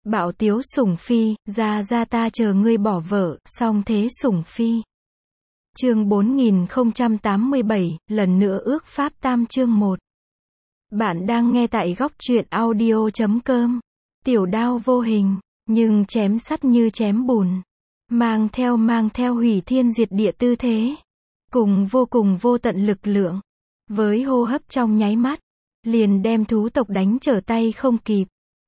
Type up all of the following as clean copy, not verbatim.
Bạo tiếu sủng phi, ra ta chờ ngươi bỏ vợ, song thế sủng phi. Chương 4087, lần nữa ước pháp tam chương 1. Bạn đang nghe tại góc truyện audio.com. Tiểu đao vô hình, nhưng chém sắt như chém bùn. Mang theo hủy thiên diệt địa tư thế. Cùng vô tận lực lượng. Với hô hấp trong nháy mắt, liền đem thú tộc đánh trở tay không kịp.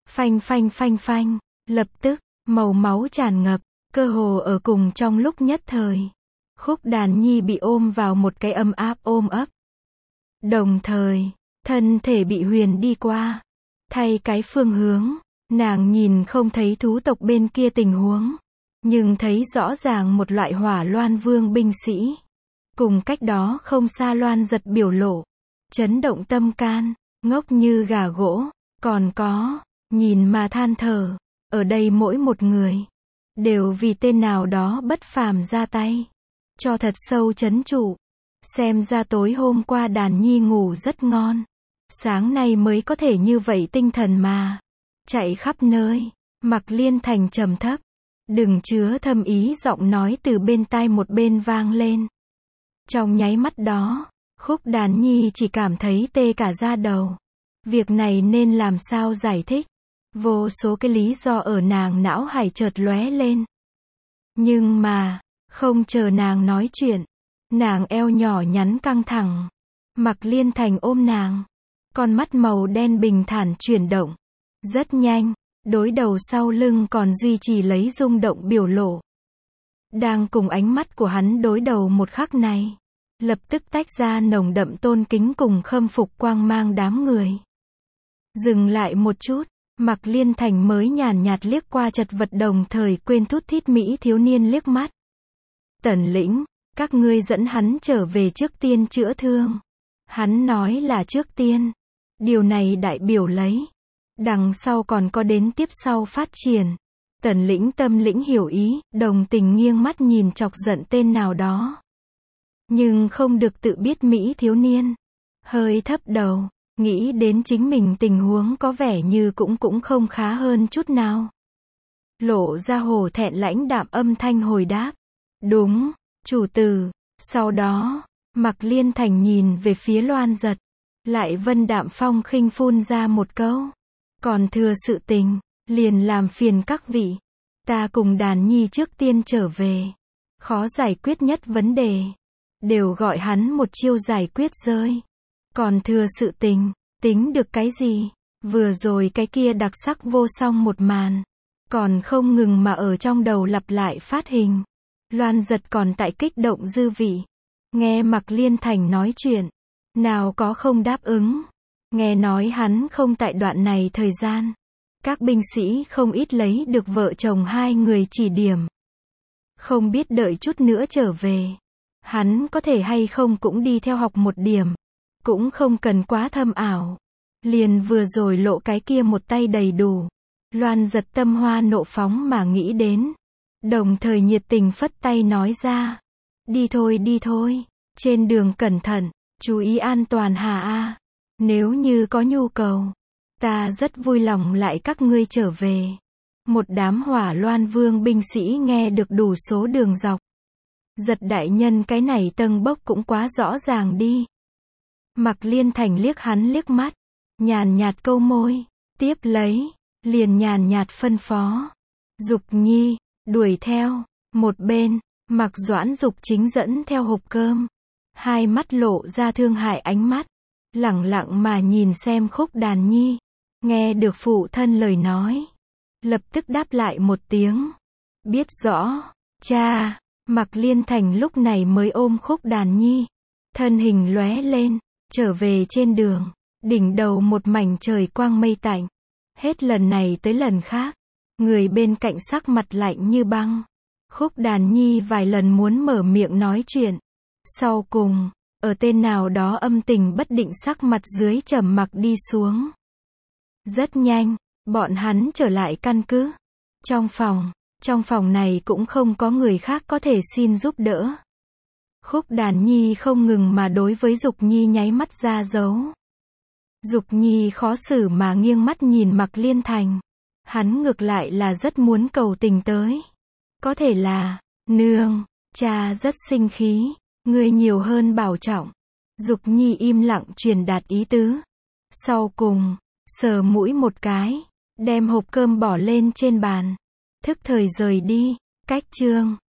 Phanh, lập tức, màu máu tràn ngập, cơ hồ ở cùng trong lúc nhất thời. Khúc Đàn Nhi bị ôm vào một cái ấm áp ôm ấp. Đồng thời, thân thể bị huyền đi qua. Thay cái phương hướng, nàng nhìn không thấy thú tộc bên kia tình huống. Nhưng thấy rõ ràng một loại hỏa loan vương binh sĩ. Cùng cách đó không xa Loan Giật biểu lộ. Chấn động tâm can, ngốc như gà gỗ, còn có, nhìn mà than thở. Ở đây mỗi một người, đều vì tên nào đó bất phàm ra tay. Cho thật sâu chấn trụ. Xem ra tối hôm qua Đàn Nhi ngủ rất ngon. Sáng nay mới có thể như vậy tinh thần mà. Chạy khắp nơi. Mặc Liên Thành trầm thấp. Đừng chứa thâm ý giọng nói từ bên tai một bên vang lên. Trong nháy mắt đó, Khúc Đàn Nhi chỉ cảm thấy tê cả da đầu. Việc này nên làm sao giải thích? Vô số cái lý do ở nàng não hải chợt lóe lên. Nhưng mà, không chờ nàng nói chuyện, nàng eo nhỏ nhắn căng thẳng. Mặc Liên Thành ôm nàng. Con mắt màu đen bình thản chuyển động. Rất nhanh, đối đầu sau lưng còn duy trì lấy rung động biểu lộ. Đang cùng ánh mắt của hắn đối đầu một khắc này. Lập tức tách ra nồng đậm tôn kính cùng khâm phục quang mang đám người. Dừng lại một chút, Mặc Liên Thành mới nhàn nhạt liếc qua chật vật đồng thời quên thút thít mỹ thiếu niên liếc mắt. Tần lĩnh, các ngươi dẫn hắn trở về trước tiên chữa thương. Hắn nói là trước tiên. Điều này đại biểu lấy. Đằng sau còn có đến tiếp sau phát triển. Tần lĩnh tâm lĩnh hiểu ý, đồng tình nghiêng mắt nhìn chọc giận tên nào đó. Nhưng không được tự biết mỹ thiếu niên. Hơi thấp đầu, nghĩ đến chính mình tình huống có vẻ như cũng không khá hơn chút nào. Lộ ra hổ thẹn lãnh đạm âm thanh hồi đáp. Đúng, chủ tử. Sau đó, Mặc Liên Thành nhìn về phía Loan Giật. Lại vân đạm phong khinh phun ra một câu. Còn thừa sự tình, liền làm phiền các vị. Ta cùng Đàn Nhi trước tiên trở về. Khó giải quyết nhất vấn đề. Đều gọi hắn một chiêu giải quyết rơi. Còn thừa sự tình, tính được cái gì? Vừa rồi cái kia đặc sắc vô song một màn. Còn không ngừng mà ở trong đầu lặp lại phát hình. Loan Giật còn tại kích động dư vị. Nghe Mặc Liên Thành nói chuyện. Nào có không đáp ứng. Nghe nói hắn không tại đoạn này thời gian. Các binh sĩ không ít lấy được vợ chồng hai người chỉ điểm. Không biết đợi chút nữa trở về. Hắn có thể hay không cũng đi theo học một điểm. Cũng không cần quá thâm ảo. Liền vừa rồi lộ cái kia một tay đầy đủ. Loan Giật tâm hoa nộ phóng mà nghĩ đến. Đồng thời nhiệt tình phất tay nói ra. Đi thôi. Trên đường cẩn thận. Chú ý an toàn hà a. Nếu như có nhu cầu. Ta rất vui lòng lại các ngươi trở về. Một đám hỏa loan vương binh sĩ nghe được đủ số đường dọc. Giật đại nhân cái này tâng bốc cũng quá rõ ràng đi. Mặc Liên Thành liếc hắn liếc mắt. Nhàn nhạt câu môi. Tiếp lấy. Liền nhàn nhạt phân phó. Dục Nhi. Đuổi theo. Một bên. Mặc Doãn Dục chính dẫn theo hộp cơm. Hai mắt lộ ra thương hại ánh mắt. Lẳng lặng mà nhìn xem Khúc Đàn Nhi. Nghe được phụ thân lời nói. Lập tức đáp lại một tiếng. Biết rõ. Cha. Mặc Liên Thành lúc này mới ôm Khúc Đàn Nhi. Thân hình lóe lên. Trở về trên đường. Đỉnh đầu một mảnh trời quang mây tạnh. Hết lần này tới lần khác. Người bên cạnh sắc mặt lạnh như băng. Khúc Đàn Nhi vài lần muốn mở miệng nói chuyện. Sau cùng, ở tên nào đó âm tình bất định sắc mặt dưới trầm mặc đi xuống. Rất nhanh, bọn hắn trở lại căn cứ. Trong phòng này cũng không có người khác có thể xin giúp đỡ. Khúc Đàn Nhi không ngừng mà đối với Dục Nhi nháy mắt ra dấu. Dục Nhi khó xử mà nghiêng mắt nhìn Mặc Liên Thành. Hắn ngược lại là rất muốn cầu tình tới. Có thể là, nương, cha rất sinh khí, ngươi nhiều hơn bảo trọng. Dục Nhi im lặng truyền đạt ý tứ. Sau cùng, sờ mũi một cái, đem hộp cơm bỏ lên trên bàn. Thức thời rời đi. Cách chương